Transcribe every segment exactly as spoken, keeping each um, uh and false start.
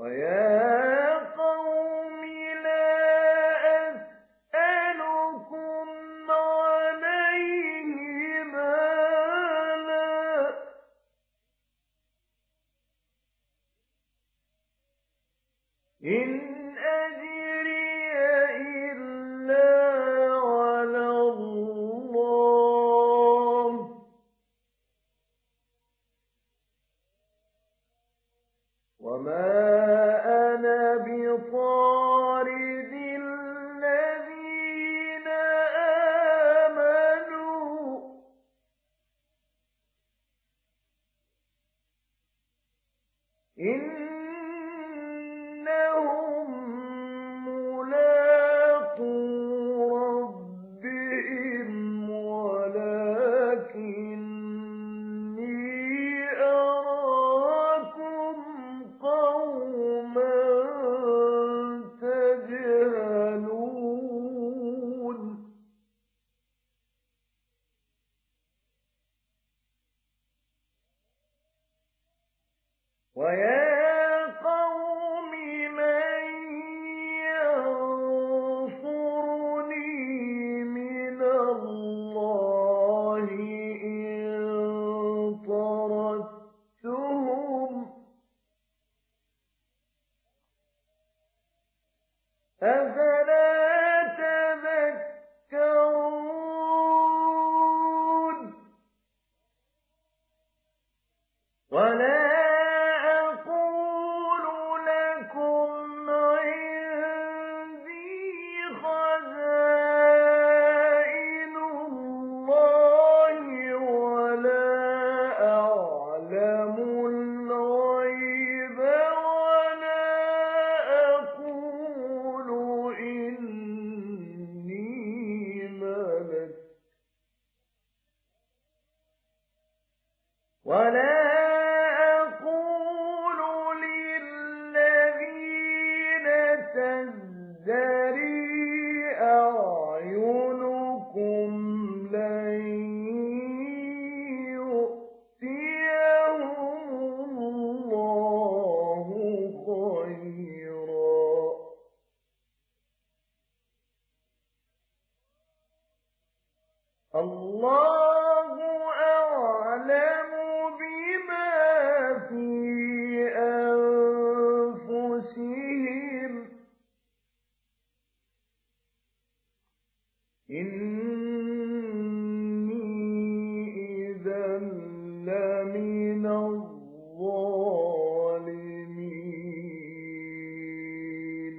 ويا قوم لا أسألكم عليه مالا إن أجري إلا على الله وما أنا بطارد الذين آمنوا إنهم ملاقو ربهم ولكني أراكم قوما تجهلون ويا قوم من ينصرني من الله إن طردتهم أفلا تذكرون ولا أقول لكم عندي خزائن الله ولا أعلم الغيب ولا أقول إني ملك ولا تزدري أعينكم لن يؤتيهم الله خيرا الله أعلم بما في أنفسهم إني إذا لمن الظالمين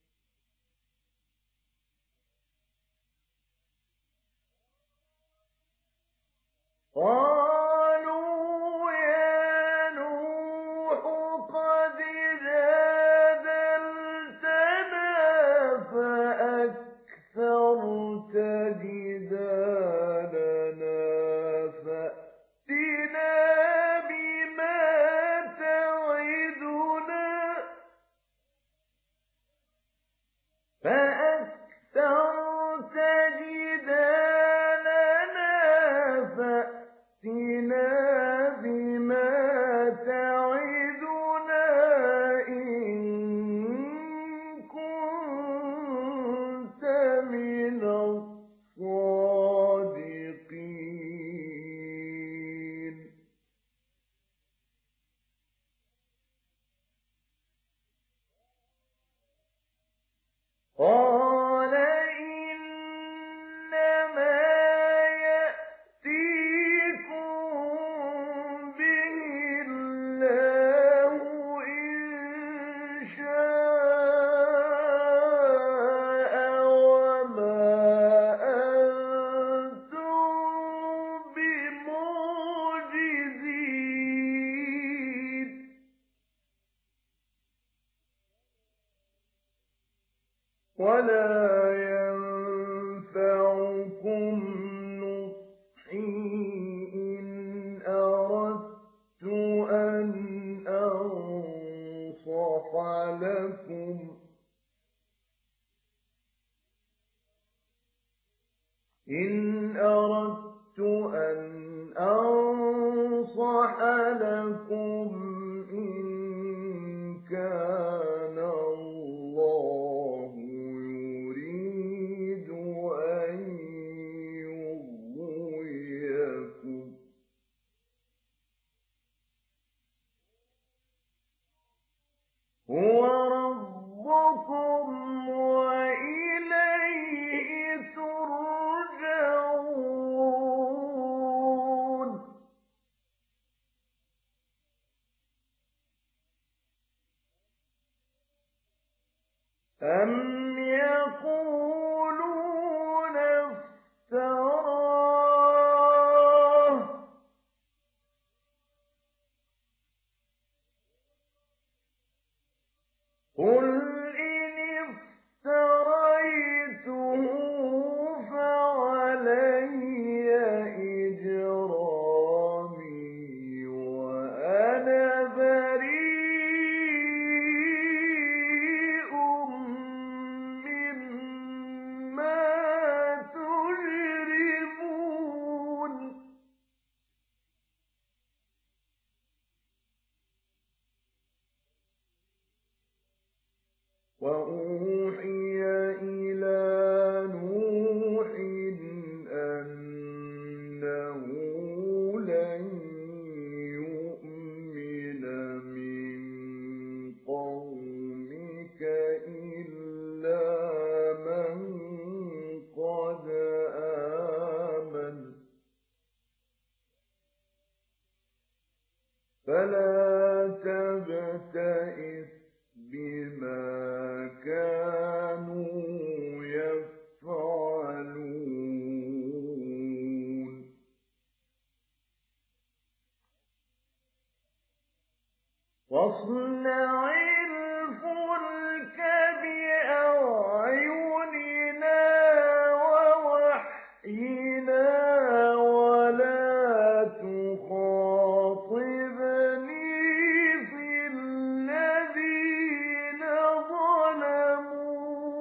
قالوا يا نوح قد جادلتنا فأكثرت جدالنا فأتنا بما تعدنا فأكثرت جدالنا فأتنا بما تعدنا إن كنت من الصادقين قال إنما يأتيكم به الله إن شاء وما أنتم بمعجزين ولا ينفعكم نصحي إن أردت أن أنصح لكم إن أردت أن أنصح لكم إن كان أَمْ يَقُولُونَ افْتَرَاهُ ۖ قُلْ إِنِ افْتَرَيْتُهُ فَعَلَيَّ إِجْرَامِي وَأَنَا بَرِيءٌ مِّمَّا تُجْرِمُونَ وَأُوحِيَ إِلَىٰ نُوحٍ أَنَّهُ لَن يُؤْمِنَ مِن قَوْمِكَ إِلَّا مَن قَدْ آمَنَ فَلَا تَبْتَئِسْ بِمَا كَانُوا يَفْعَلُونَ وَاصْنَعِ الْفُلْكَ بِأَعْيُنِنَا وَوَحْيِنَا وَلَا تُخَاطِبْنِي فِي الَّذِينَ ظَلَمُوا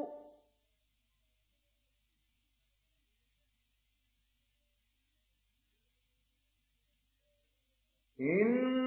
إِنَّ